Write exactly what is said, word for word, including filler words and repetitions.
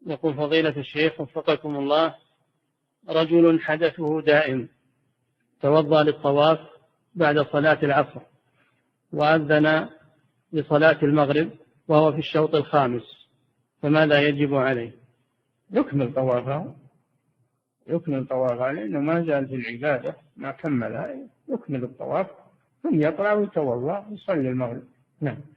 يقول فضيلة الشيخ وفقكم الله، رجل حدثه دائم توضأ للطواف بعد صلاة العصر وأذن لصلاة المغرب وهو في الشوط الخامس، فماذا يجب عليه؟ يكمل طوافه، يكمل طوافه لأنه ما زال في العبادة، ما كملها، يكمل الطواف ثم يطلع ويتوضأ ويصلي المغرب. نعم.